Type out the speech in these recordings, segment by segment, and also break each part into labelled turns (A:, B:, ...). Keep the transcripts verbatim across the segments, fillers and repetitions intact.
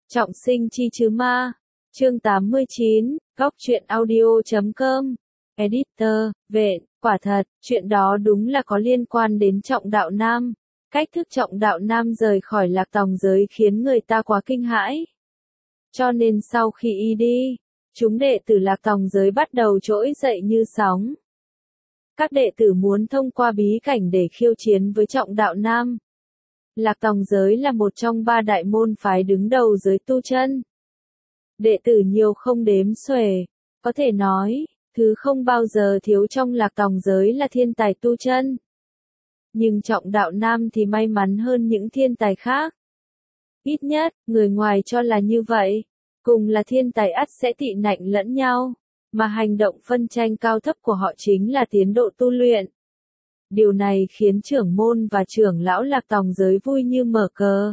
A: Trọng sinh chi chứ ma. Chương tám mươi chín, góc truyện audio chấm com. Editor, Vệ, quả thật, chuyện đó đúng là có liên quan đến Trọng Đạo Nam. Cách thức Trọng Đạo Nam rời khỏi Lạc Tòng giới khiến người ta quá kinh hãi. Cho nên sau khi y đi, chúng đệ tử Lạc Tòng giới bắt đầu trỗi dậy như sóng. Các đệ tử muốn thông qua bí cảnh để khiêu chiến với Trọng Đạo Nam. Lạc Tòng giới là một trong ba đại môn phái đứng đầu giới tu chân. Đệ tử nhiều không đếm xuể, có thể nói, thứ không bao giờ thiếu trong Lạc Tòng giới là thiên tài tu chân. Nhưng Trọng Đạo Nam thì may mắn hơn những thiên tài khác. Ít nhất, người ngoài cho là như vậy. Cùng là thiên tài ắt sẽ tị nạnh lẫn nhau, mà hành động phân tranh cao thấp của họ chính là tiến độ tu luyện. Điều này khiến trưởng môn và trưởng lão Lạc Tòng giới vui như mở cờ.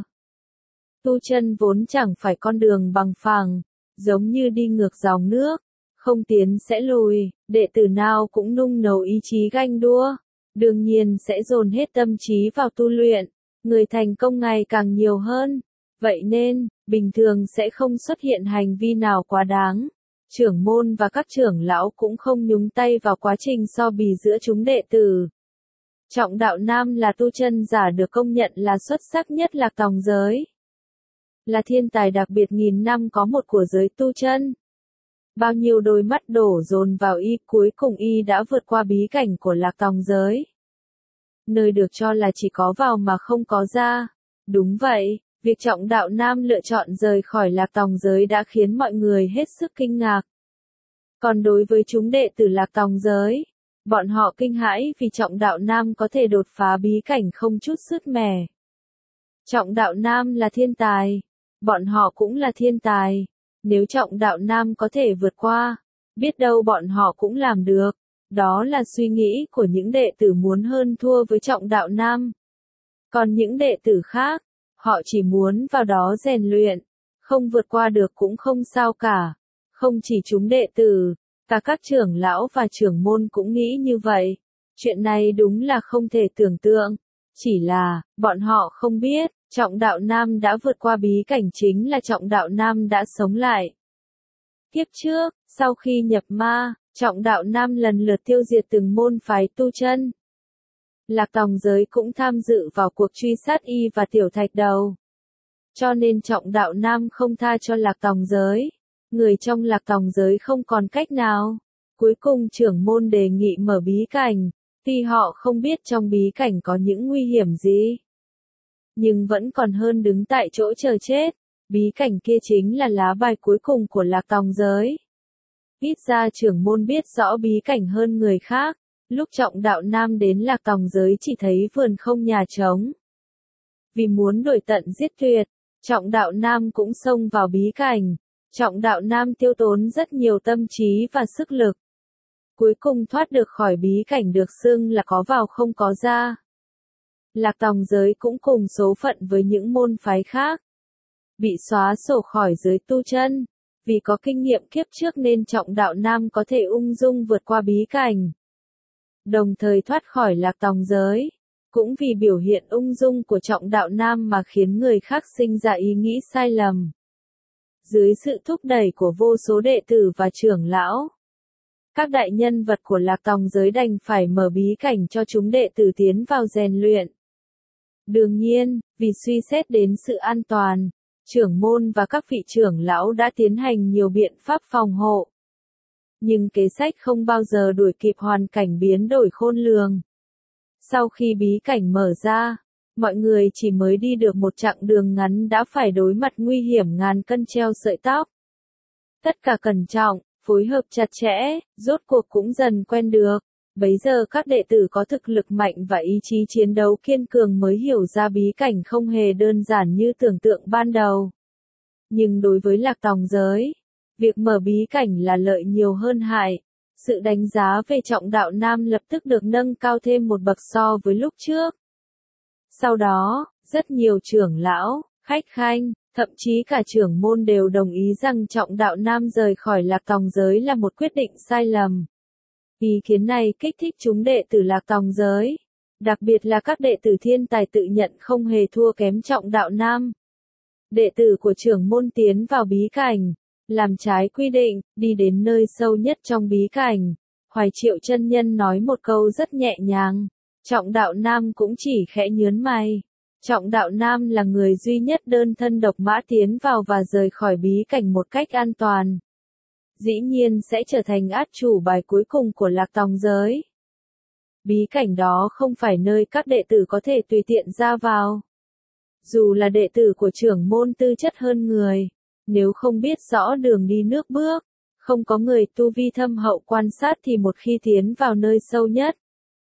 A: Tu chân vốn chẳng phải con đường bằng phẳng, giống như đi ngược dòng nước, không tiến sẽ lùi, đệ tử nào cũng nung nấu ý chí ganh đua, đương nhiên sẽ dồn hết tâm trí vào tu luyện, người thành công ngày càng nhiều hơn. Vậy nên, bình thường sẽ không xuất hiện hành vi nào quá đáng. Trưởng môn và các trưởng lão cũng không nhúng tay vào quá trình so bì giữa chúng đệ tử. Trọng Đạo Nam là tu chân giả được công nhận là xuất sắc nhất Lạc Tòng giới. Là thiên tài đặc biệt nghìn năm có một của giới tu chân. Bao nhiêu đôi mắt đổ dồn vào y, cuối cùng y đã vượt qua bí cảnh của Lạc Tòng giới. Nơi được cho là chỉ có vào mà không có ra. Đúng vậy, việc Trọng Đạo Nam lựa chọn rời khỏi Lạc Tòng giới đã khiến mọi người hết sức kinh ngạc. Còn đối với chúng đệ tử Lạc Tòng giới, bọn họ kinh hãi vì Trọng Đạo Nam có thể đột phá bí cảnh không chút sứt mẻ. Trọng Đạo Nam là thiên tài, bọn họ cũng là thiên tài. Nếu Trọng Đạo Nam có thể vượt qua, biết đâu bọn họ cũng làm được. Đó là suy nghĩ của những đệ tử muốn hơn thua với Trọng Đạo Nam. Còn những đệ tử khác, họ chỉ muốn vào đó rèn luyện, không vượt qua được cũng không sao cả. Không chỉ chúng đệ tử, cả các trưởng lão và trưởng môn cũng nghĩ như vậy. Chuyện này đúng là không thể tưởng tượng. Chỉ là, bọn họ không biết, Trọng Đạo Nam đã vượt qua bí cảnh chính là Trọng Đạo Nam đã sống lại. Kiếp trước, sau khi nhập ma, Trọng Đạo Nam lần lượt tiêu diệt từng môn phái tu chân. Lạc Tòng giới cũng tham dự vào cuộc truy sát y và Tiểu Thạch Đầu. Cho nên Trọng Đạo Nam không tha cho Lạc Tòng giới. Người trong Lạc Tòng giới không còn cách nào. Cuối cùng trưởng môn đề nghị mở bí cảnh, tuy họ không biết trong bí cảnh có những nguy hiểm gì. Nhưng vẫn còn hơn đứng tại chỗ chờ chết. Bí cảnh kia chính là lá bài cuối cùng của Lạc Tòng giới. Ít ra trưởng môn biết rõ bí cảnh hơn người khác. Lúc Trọng Đạo Nam đến Lạc Tòng giới chỉ thấy vườn không nhà trống. Vì muốn đuổi tận giết tuyệt, Trọng Đạo Nam cũng xông vào bí cảnh. Trọng Đạo Nam tiêu tốn rất nhiều tâm trí và sức lực. Cuối cùng thoát được khỏi bí cảnh được xưng là có vào không có ra. Lạc Tòng giới cũng cùng số phận với những môn phái khác. Bị xóa sổ khỏi giới tu chân. Vì có kinh nghiệm kiếp trước nên Trọng Đạo Nam có thể ung dung vượt qua bí cảnh. Đồng thời thoát khỏi Lạc Tòng giới. Cũng vì biểu hiện ung dung của Trọng Đạo Nam mà khiến người khác sinh ra ý nghĩ sai lầm. Dưới sự thúc đẩy của vô số đệ tử và trưởng lão, các đại nhân vật của Lạc Tòng giới đành phải mở bí cảnh cho chúng đệ tử tiến vào rèn luyện. Đương nhiên, vì suy xét đến sự an toàn, trưởng môn và các vị trưởng lão đã tiến hành nhiều biện pháp phòng hộ. Nhưng kế sách không bao giờ đuổi kịp hoàn cảnh biến đổi khôn lường. Sau khi bí cảnh mở ra, mọi người chỉ mới đi được một chặng đường ngắn đã phải đối mặt nguy hiểm ngàn cân treo sợi tóc. Tất cả cẩn trọng, phối hợp chặt chẽ, rốt cuộc cũng dần quen được. Bấy giờ các đệ tử có thực lực mạnh và ý chí chiến đấu kiên cường mới hiểu ra bí cảnh không hề đơn giản như tưởng tượng ban đầu. Nhưng đối với Lạc Tòng giới, việc mở bí cảnh là lợi nhiều hơn hại. Sự đánh giá về Trọng Đạo Nam lập tức được nâng cao thêm một bậc so với lúc trước. Sau đó, rất nhiều trưởng lão, khách khanh, thậm chí cả trưởng môn đều đồng ý rằng Trọng Đạo Nam rời khỏi Lạc Tòng giới là một quyết định sai lầm. Ý kiến này kích thích chúng đệ tử Lạc Tòng giới, đặc biệt là các đệ tử thiên tài tự nhận không hề thua kém Trọng Đạo Nam. đệ tử của trưởng môn tiến vào bí cảnh, làm trái quy định, đi đến nơi sâu nhất trong bí cảnh. Hoài Triệu chân nhân nói một câu rất nhẹ nhàng, Trọng Đạo Nam cũng chỉ khẽ nhướng mày. Trọng Đạo Nam là người duy nhất đơn thân độc mã tiến vào và rời khỏi bí cảnh một cách an toàn. Dĩ nhiên sẽ trở thành át chủ bài cuối cùng của Lạc Tòng giới. Bí cảnh đó không phải nơi các đệ tử có thể tùy tiện ra vào. Dù là đệ tử của trưởng môn tư chất hơn người, nếu không biết rõ đường đi nước bước, không có người tu vi thâm hậu quan sát thì một khi tiến vào nơi sâu nhất,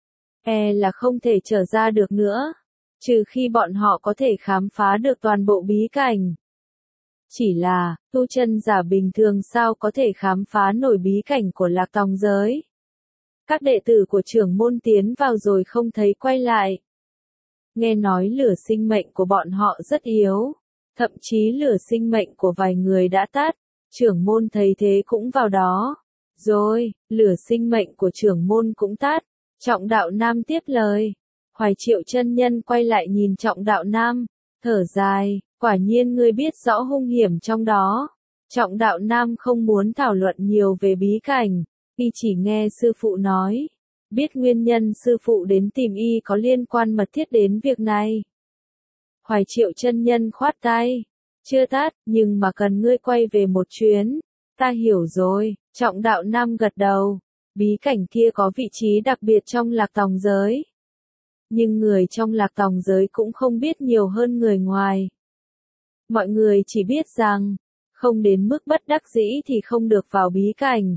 A: e là không thể trở ra được nữa, trừ khi bọn họ có thể khám phá được toàn bộ bí cảnh. Chỉ là, tu chân giả bình thường sao có thể khám phá nổi bí cảnh của Lạc Tòng giới. Các đệ tử của trưởng môn tiến vào rồi không thấy quay lại. Nghe nói lửa sinh mệnh của bọn họ rất yếu, thậm chí lửa sinh mệnh của vài người đã tắt, trưởng môn thấy thế cũng vào đó. Rồi, lửa sinh mệnh của trưởng môn cũng tắt, Trọng Đạo Nam tiếp lời. Hoài Triệu chân nhân quay lại nhìn Trọng Đạo Nam, thở dài, quả nhiên ngươi biết rõ hung hiểm trong đó. Trọng Đạo Nam không muốn thảo luận nhiều về bí cảnh, y chỉ nghe sư phụ nói. Biết nguyên nhân sư phụ đến tìm y có liên quan mật thiết đến việc này. Hoài Triệu chân nhân khoát tay, chưa tát, nhưng mà cần ngươi quay về một chuyến. Ta hiểu rồi, Trọng Đạo Nam gật đầu. Bí cảnh kia có vị trí đặc biệt trong Lạc Tòng giới. Nhưng người trong Lạc Tòng giới cũng không biết nhiều hơn người ngoài. Mọi người chỉ biết rằng, không đến mức bất đắc dĩ thì không được vào bí cảnh.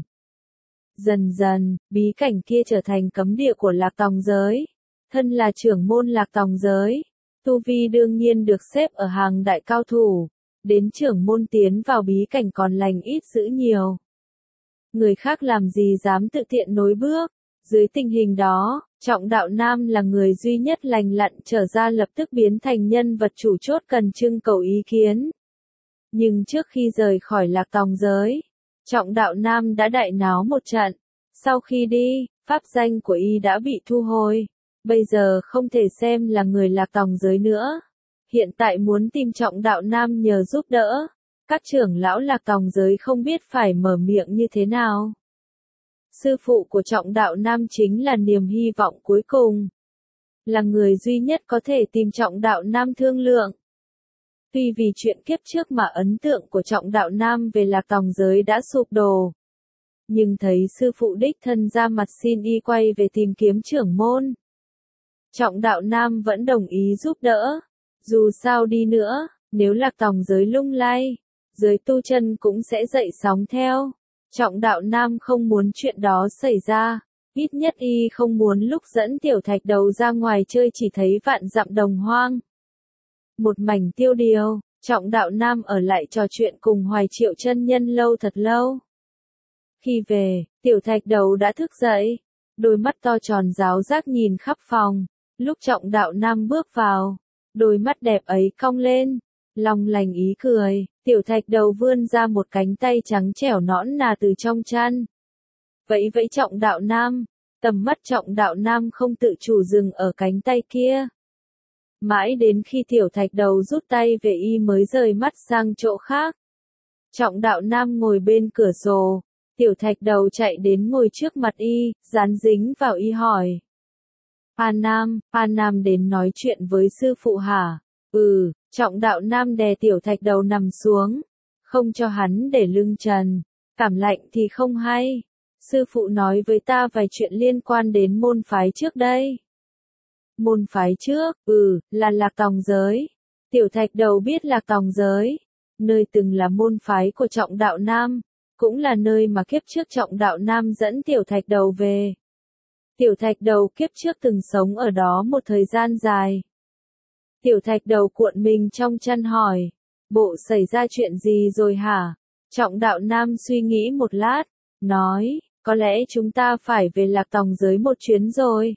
A: Dần dần, bí cảnh kia trở thành cấm địa của Lạc Tòng giới. Thân là trưởng môn Lạc Tòng giới, tu vi đương nhiên được xếp ở hàng đại cao thủ. Đến trưởng môn tiến vào bí cảnh còn lành ít dữ nhiều. Người khác làm gì dám tự tiện nối bước. Dưới tình hình đó, Trọng Đạo Nam là người duy nhất lành lặn trở ra lập tức biến thành nhân vật chủ chốt cần trưng cầu ý kiến. Nhưng trước khi rời khỏi Lạc Tòng giới, Trọng Đạo Nam đã đại náo một trận. Sau khi đi, pháp danh của y đã bị thu hồi. Bây giờ không thể xem là người Lạc Tòng giới nữa. Hiện tại muốn tìm Trọng Đạo Nam nhờ giúp đỡ. Các trưởng lão Lạc Tòng giới không biết phải mở miệng như thế nào. Sư phụ của Trọng Đạo Nam chính là niềm hy vọng cuối cùng. Là người duy nhất có thể tìm Trọng Đạo Nam thương lượng. Tuy vì chuyện kiếp trước mà ấn tượng của Trọng Đạo Nam về Lạc Tòng giới đã sụp đổ. Nhưng thấy sư phụ đích thân ra mặt xin y quay về tìm kiếm trưởng môn. Trọng Đạo Nam vẫn đồng ý giúp đỡ. Dù sao đi nữa, nếu Lạc Tòng giới lung lay, giới tu chân cũng sẽ dậy sóng theo. Trọng Đạo Nam không muốn chuyện đó xảy ra. Ít nhất y không muốn lúc dẫn Tiểu Thạch Đầu ra ngoài chơi chỉ thấy vạn dặm đồng hoang. Một mảnh tiêu điều, Trọng Đạo Nam ở lại trò chuyện cùng Hoài Triệu chân nhân lâu thật lâu. Khi về, Tiểu Thạch Đầu đã thức dậy, đôi mắt to tròn ráo rác nhìn khắp phòng. Lúc Trọng Đạo Nam bước vào, đôi mắt đẹp ấy cong lên, long lành ý cười, Tiểu Thạch Đầu vươn ra một cánh tay trắng trẻo nõn nà từ trong chăn. Vẫy vẫy Trọng Đạo Nam, tầm mắt Trọng Đạo Nam không tự chủ dừng ở cánh tay kia. Mãi đến khi Tiểu Thạch Đầu rút tay về y mới rời mắt sang chỗ khác. Trọng Đạo Nam ngồi bên cửa sổ, Tiểu Thạch Đầu chạy đến ngồi trước mặt y, dán dính vào y hỏi. A Nam, A Nam đến nói chuyện với sư phụ hả? Ừ, Trọng Đạo Nam đè Tiểu Thạch Đầu nằm xuống, không cho hắn để lưng trần, cảm lạnh thì không hay. Sư phụ nói với ta vài chuyện liên quan đến môn phái trước đây. Môn phái trước, ừ, là Lạc Tòng giới. Tiểu Thạch Đầu biết Lạc Tòng giới, nơi từng là môn phái của Trọng Đạo Nam, cũng là nơi mà kiếp trước Trọng Đạo Nam dẫn Tiểu Thạch Đầu về. Tiểu Thạch Đầu kiếp trước từng sống ở đó một thời gian dài. Tiểu Thạch Đầu cuộn mình trong chăn hỏi, bộ xảy ra chuyện gì rồi hả? Trọng Đạo Nam suy nghĩ một lát, nói, có lẽ chúng ta phải về Lạc Tòng giới một chuyến rồi.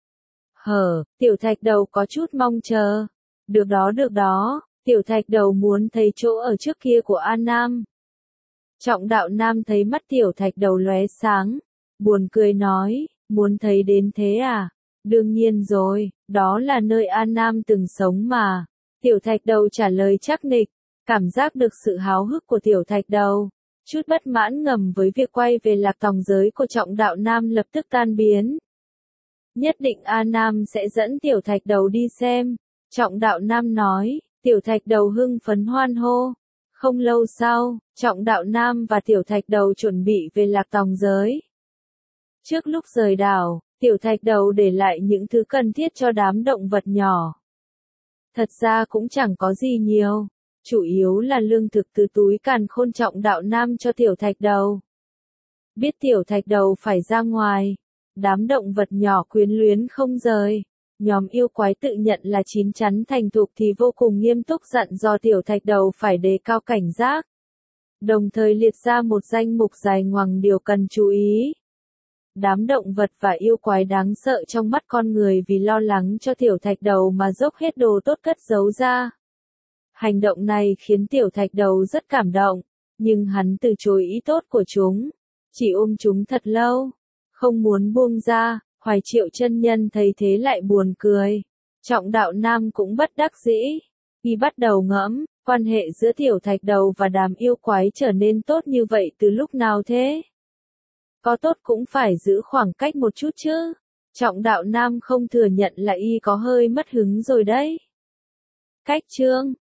A: Hở, Tiểu Thạch Đầu có chút mong chờ. Được đó được đó, Tiểu Thạch Đầu muốn thấy chỗ ở trước kia của An Nam. Trọng Đạo Nam thấy mắt Tiểu Thạch Đầu lóe sáng, buồn cười nói, muốn thấy đến thế à? Đương nhiên rồi, đó là nơi An Nam từng sống mà. Tiểu Thạch Đầu trả lời chắc nịch, Cảm giác được sự háo hức của tiểu thạch đầu, chút bất mãn ngầm với việc quay về lạc tòng giới của Trọng Đạo Nam lập tức tan biến. Nhất định A Nam sẽ dẫn tiểu thạch đầu đi xem. Trọng Đạo Nam nói, tiểu thạch đầu hưng phấn hoan hô. Không lâu sau, Trọng Đạo Nam và tiểu thạch đầu chuẩn bị về lạc tòng giới. Trước lúc rời đảo, tiểu thạch đầu để lại những thứ cần thiết cho đám động vật nhỏ. Thật ra cũng chẳng có gì nhiều, chủ yếu là lương thực từ túi càn khôn Trọng Đạo Nam cho tiểu thạch đầu. Biết tiểu thạch đầu phải ra ngoài, đám động vật nhỏ quyến luyến không rời. Nhóm yêu quái tự nhận là chín chắn thành thục thì vô cùng nghiêm túc dặn dò tiểu thạch đầu phải đề cao cảnh giác. Đồng thời liệt ra một danh mục dài ngoằng điều cần chú ý. Đám động vật và yêu quái đáng sợ trong mắt con người vì lo lắng cho tiểu thạch đầu mà dốc hết đồ tốt cất giấu ra. Hành động này khiến tiểu thạch đầu rất cảm động, nhưng hắn từ chối ý tốt của chúng, chỉ ôm chúng thật lâu, không muốn buông ra. Hoài Triệu chân nhân thấy thế lại buồn cười. Trọng Đạo Nam cũng bất đắc dĩ. Y bắt đầu ngẫm, quan hệ giữa tiểu thạch đầu và đám yêu quái trở nên tốt như vậy từ lúc nào thế? Có tốt cũng phải giữ khoảng cách một chút chứ. Trọng Đạo Nam không thừa nhận là y có hơi mất hứng rồi đấy. Cách chương